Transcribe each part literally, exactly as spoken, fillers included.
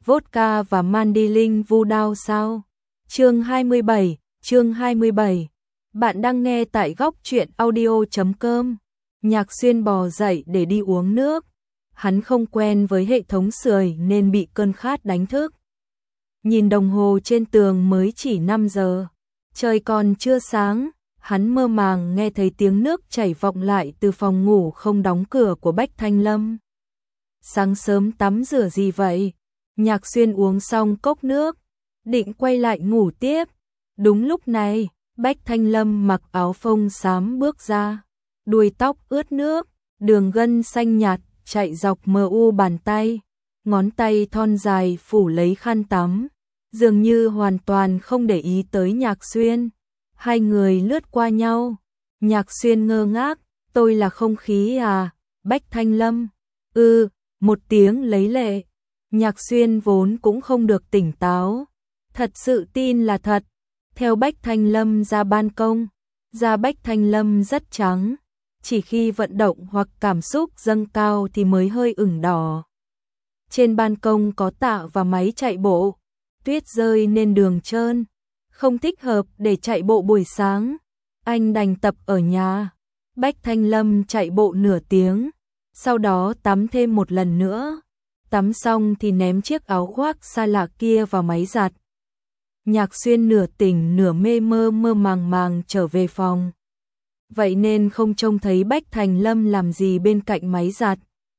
vodka và mandolin vu đao sao? Chương hai mươi bảy, chương hai mươi bảy. Bạn đang nghe tại góc truyện audio chấm com. Nhạc Xuyên bò dậy để đi uống nước. Hắn không quen với hệ thống sưởi nên bị cơn khát đánh thức. Nhìn đồng hồ trên tường mới chỉ năm giờ. Trời còn chưa sáng, hắn mơ màng nghe thấy tiếng nước chảy vọng lại từ phòng ngủ không đóng cửa của Bách Thanh Lâm. Sáng sớm tắm rửa gì vậy? Nhạc Xuyên uống xong cốc nước, định quay lại ngủ tiếp. Đúng lúc này, Bách Thanh Lâm mặc áo phông xám bước ra, đuôi tóc ướt nước, đường gân xanh nhạt chạy dọc mờ u bàn tay, ngón tay thon dài phủ lấy khăn tắm, dường như hoàn toàn không để ý tới Nhạc Xuyên. Hai người lướt qua nhau, Nhạc Xuyên ngơ ngác, tôi là không khí à? Bách Thanh Lâm, ư, một tiếng lấy lệ. Nhạc Xuyên vốn cũng không được tỉnh táo, thật sự tin là thật. Theo Bách Thanh Lâm ra ban công, da Bách Thanh Lâm rất trắng, chỉ khi vận động hoặc cảm xúc dâng cao thì mới hơi ửng đỏ. Trên ban công có tạ và máy chạy bộ, tuyết rơi nên đường trơn, không thích hợp để chạy bộ buổi sáng. Anh đành tập ở nhà. Bách Thanh Lâm chạy bộ nửa tiếng, sau đó tắm thêm một lần nữa. Tắm xong thì ném chiếc áo khoác xa lạ kia vào máy giặt. Nhạc Xuyên nửa tỉnh nửa mê mơ mơ màng màng trở về phòng. Vậy nên không trông thấy Bách Thanh Lâm làm gì bên cạnh máy giặt.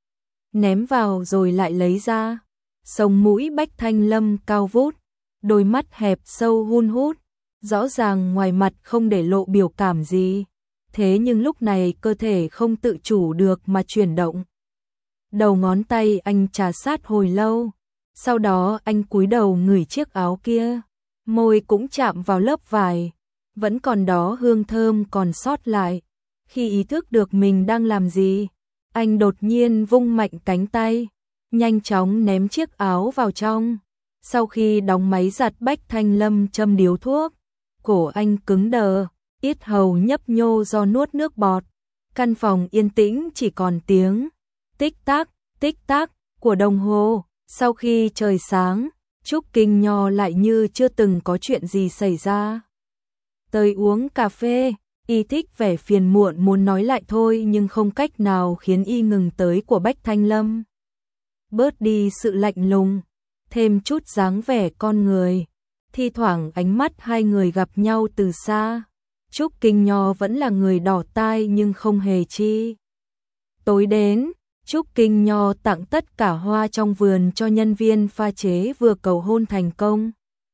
Ném vào rồi lại lấy ra. Sống mũi Bách Thanh Lâm cao vút, đôi mắt hẹp sâu hun hút, rõ ràng ngoài mặt không để lộ biểu cảm gì. Thế nhưng lúc này cơ thể không tự chủ được mà chuyển động. Đầu ngón tay anh trà sát hồi lâu, sau đó anh cúi đầu ngửi chiếc áo kia, môi cũng chạm vào lớp vải, vẫn còn đó hương thơm còn sót lại. Khi ý thức được mình đang làm gì, anh đột nhiên vung mạnh cánh tay, nhanh chóng ném chiếc áo vào trong. Sau khi đóng máy giặt, Bách Thanh Lâm châm điếu thuốc, cổ anh cứng đờ, yết hầu nhấp nhô do nuốt nước bọt. Căn phòng yên tĩnh chỉ còn tiếng tích tắc, tích tắc của đồng hồ. Sau khi trời sáng, Trúc Kinh Nho lại như chưa từng có chuyện gì xảy ra. Tới uống cà phê, y thích vẻ phiền muộn muốn nói lại thôi nhưng không cách nào khiến y ngừng tới của Bách Thanh Lâm. Bớt đi sự lạnh lùng, thêm chút dáng vẻ con người. Thi thoảng ánh mắt hai người gặp nhau từ xa. Trúc Kinh Nho vẫn là người đỏ tai nhưng không hề chi. Tối đến, Trúc Kinh Nho tặng tất cả hoa trong vườn cho nhân viên pha chế vừa cầu hôn thành công.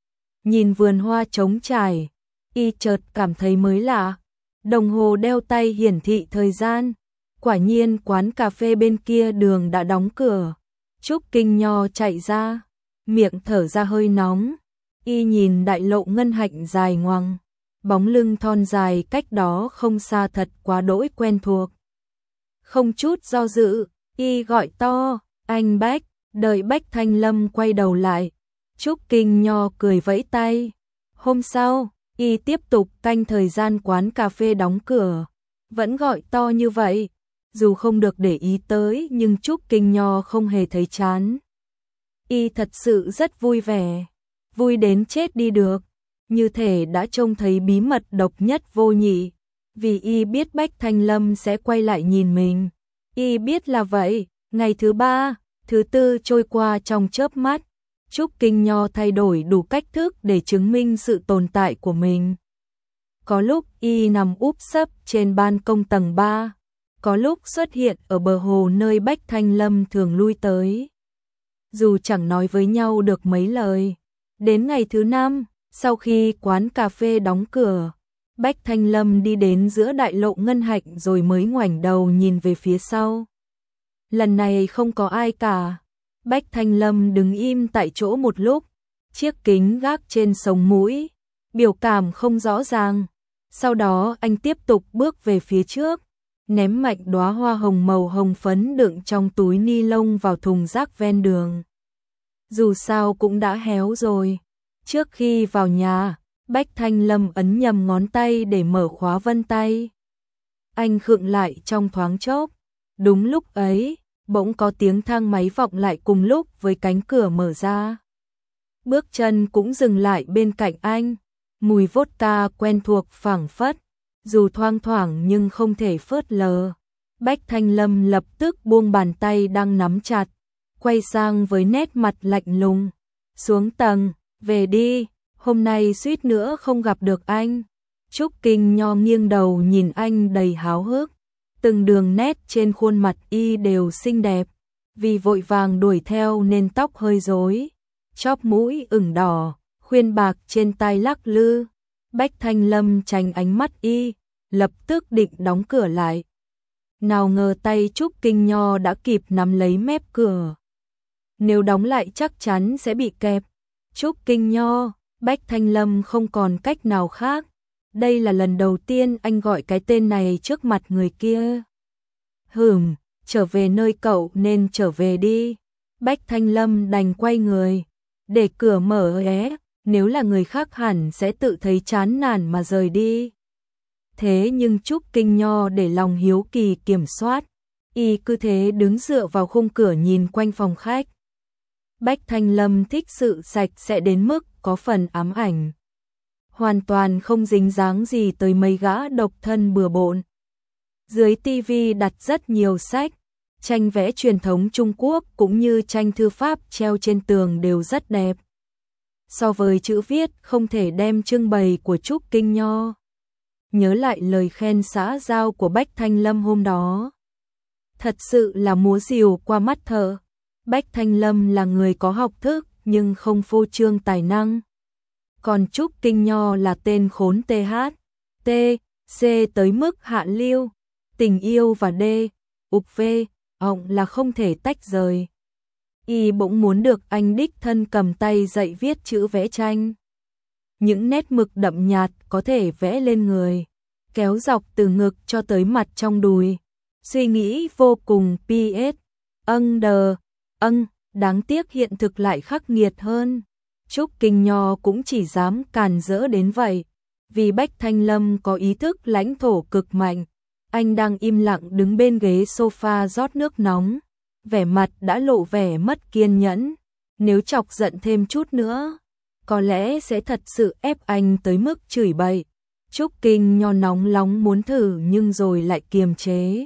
Nhìn vườn hoa trống trải, y chợt cảm thấy mới lạ. Đồng hồ đeo tay hiển thị thời gian. Quả nhiên quán cà phê bên kia đường đã đóng cửa. Trúc Kinh Nho chạy ra, miệng thở ra hơi nóng. Y nhìn đại lộ ngân hạnh dài ngoằng, bóng lưng thon dài cách đó không xa thật quá đỗi quen thuộc. Không chút do dự, y gọi to, anh Bách. Đợi Bách Thanh Lâm quay đầu lại, Trúc Kinh Nho cười vẫy tay. Hôm sau, y tiếp tục canh thời gian quán cà phê đóng cửa, vẫn gọi to như vậy. Dù không được để ý tới nhưng Trúc Kinh Nho không hề thấy chán. Y thật sự rất vui vẻ, vui đến chết đi được, như thể đã trông thấy bí mật độc nhất vô nhị. Vì y biết Bách Thanh Lâm sẽ quay lại nhìn mình. Y biết là vậy. Ngày thứ ba, thứ tư trôi qua trong chớp mắt. Trúc Kinh Nho thay đổi đủ cách thức để chứng minh sự tồn tại của mình. Có lúc y nằm úp sấp trên ban công tầng ba, có lúc xuất hiện ở bờ hồ nơi Bách Thanh Lâm thường lui tới. Dù chẳng nói với nhau được mấy lời. Đến ngày thứ năm, sau khi quán cà phê đóng cửa, Bách Thanh Lâm đi đến giữa đại lộ ngân hạnh rồi mới ngoảnh đầu nhìn về phía sau. Lần này không có ai cả. Bách Thanh Lâm đứng im tại chỗ một lúc, chiếc kính gác trên sống mũi, biểu cảm không rõ ràng. Sau đó anh tiếp tục bước về phía trước, ném mạnh đóa hoa hồng màu hồng phấn đựng trong túi ni lông vào thùng rác ven đường. Dù sao cũng đã héo rồi. Trước khi vào nhà, Bách Thanh Lâm ấn nhầm ngón tay để mở khóa vân tay. Anh khựng lại trong thoáng chốc. Đúng lúc ấy, bỗng có tiếng thang máy vọng lại cùng lúc với cánh cửa mở ra. Bước chân cũng dừng lại bên cạnh anh, mùi vodka quen thuộc phảng phất, dù thoang thoảng nhưng không thể phớt lờ. Bách Thanh Lâm lập tức buông bàn tay đang nắm chặt, quay sang với nét mặt lạnh lùng. Xuống tầng, về đi, hôm nay suýt nữa không gặp được anh. Trúc Kinh Nho nghiêng đầu nhìn anh đầy háo hức. Từng đường nét trên khuôn mặt y đều xinh đẹp, vì vội vàng đuổi theo nên tóc hơi rối, chóp mũi ửng đỏ, khuyên bạc trên tai lắc lư. Bách Thanh Lâm tránh ánh mắt y, lập tức định đóng cửa lại. Nào ngờ tay Trúc Kinh Nho đã kịp nắm lấy mép cửa. Nếu đóng lại chắc chắn sẽ bị kẹp. Trúc Kinh Nho, Bách Thanh Lâm không còn cách nào khác. Đây là lần đầu tiên anh gọi cái tên này trước mặt người kia. Hừm, trở về nơi cậu nên trở về đi. Bách Thanh Lâm đành quay người, để cửa mở hé, nếu là người khác hẳn sẽ tự thấy chán nản mà rời đi. Thế nhưng Trúc Kinh Nho để lòng hiếu kỳ kiểm soát, y cứ thế đứng dựa vào khung cửa nhìn quanh phòng khách. Bách Thanh Lâm thích sự sạch sẽ đến mức có phần ám ảnh, hoàn toàn không dính dáng gì tới mấy gã độc thân bừa bộn. Dưới tivi đặt rất nhiều sách, tranh vẽ truyền thống Trung Quốc cũng như tranh thư pháp treo trên tường đều rất đẹp. So với chữ viết không thể đem trưng bày của Trúc Kinh Nho. Nhớ lại lời khen xã giao của Bách Thanh Lâm hôm đó. Thật sự là múa rìu qua mắt thợ. Bách Thanh Lâm là người có học thức nhưng không phô trương tài năng. Còn Trúc Kinh Nho là tên khốn tê hát, tê, xê tới mức hạ lưu. Tình yêu và đê, ục vê, ọng là không thể tách rời. Y bỗng muốn được anh đích thân cầm tay dạy viết chữ vẽ tranh. Những nét mực đậm nhạt có thể vẽ lên người, kéo dọc từ ngực cho tới mặt trong đùi. Suy nghĩ vô cùng pi ét, âng đờ, âng, đáng tiếc hiện thực lại khắc nghiệt hơn. Trúc Kinh Nho cũng chỉ dám càn rỡ đến vậy, vì Bách Thanh Lâm có ý thức lãnh thổ cực mạnh. Anh đang im lặng đứng bên ghế sofa rót nước nóng, vẻ mặt đã lộ vẻ mất kiên nhẫn. Nếu chọc giận thêm chút nữa, có lẽ sẽ thật sự ép anh tới mức chửi bậy. Trúc Kinh Nho nóng nóng muốn thử nhưng rồi lại kiềm chế.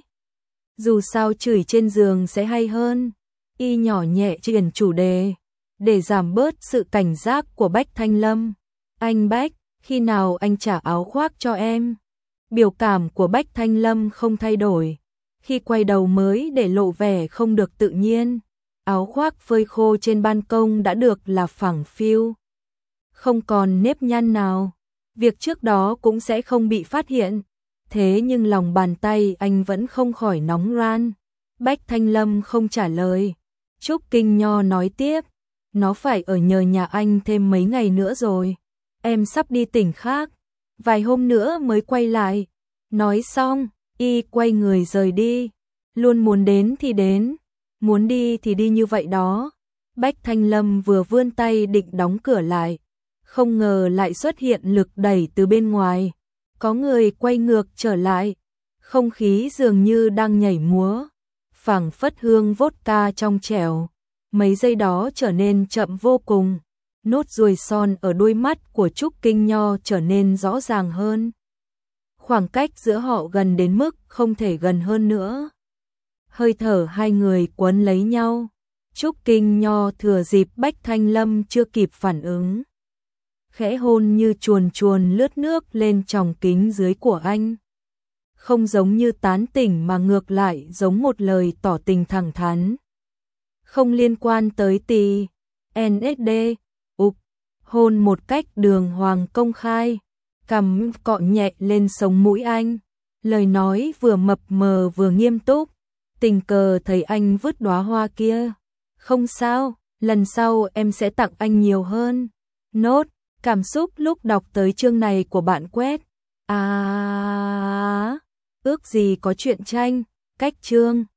Dù sao chửi trên giường sẽ hay hơn. Y nhỏ nhẹ chuyển chủ đề, để giảm bớt sự cảnh giác của Bách Thanh Lâm. Anh Bách, khi nào anh trả áo khoác cho em? Biểu cảm của Bách Thanh Lâm không thay đổi, khi quay đầu mới để lộ vẻ không được tự nhiên. Áo khoác phơi khô trên ban công đã được là phẳng phiu, không còn nếp nhăn nào. Việc trước đó cũng sẽ không bị phát hiện. Thế nhưng lòng bàn tay anh vẫn không khỏi nóng ran. Bách Thanh Lâm không trả lời. Trúc Kinh Nho nói tiếp, nó phải ở nhờ nhà anh thêm mấy ngày nữa rồi. Em sắp đi tỉnh khác, vài hôm nữa mới quay lại. Nói xong, y quay người rời đi. Luôn muốn đến thì đến, muốn đi thì đi như vậy đó. Bách Thanh Lâm vừa vươn tay định đóng cửa lại, không ngờ lại xuất hiện lực đẩy từ bên ngoài. Có người quay ngược trở lại, không khí dường như đang nhảy múa, phảng phất hương vodka trong trẻo. Mấy giây đó trở nên chậm vô cùng. Nốt ruồi son ở đôi mắt của Trúc Kinh Nho trở nên rõ ràng hơn. Khoảng cách giữa họ gần đến mức không thể gần hơn nữa. Hơi thở hai người quấn lấy nhau. Trúc Kinh Nho thừa dịp Bách Thanh Lâm chưa kịp phản ứng, khẽ hôn như chuồn chuồn lướt nước lên tròng kính dưới của anh. Không giống như tán tỉnh mà ngược lại giống một lời tỏ tình thẳng thắn. Không liên quan tới tì, en ét đê, ục, hôn một cách đường hoàng công khai, cằm cọ nhẹ lên sống mũi anh. Lời nói vừa mập mờ vừa nghiêm túc, tình cờ thấy anh vứt đóa hoa kia. Không sao, lần sau em sẽ tặng anh nhiều hơn. Nốt, cảm xúc lúc đọc tới chương này của bạn quét. À, ước gì có truyện tranh, cách chương.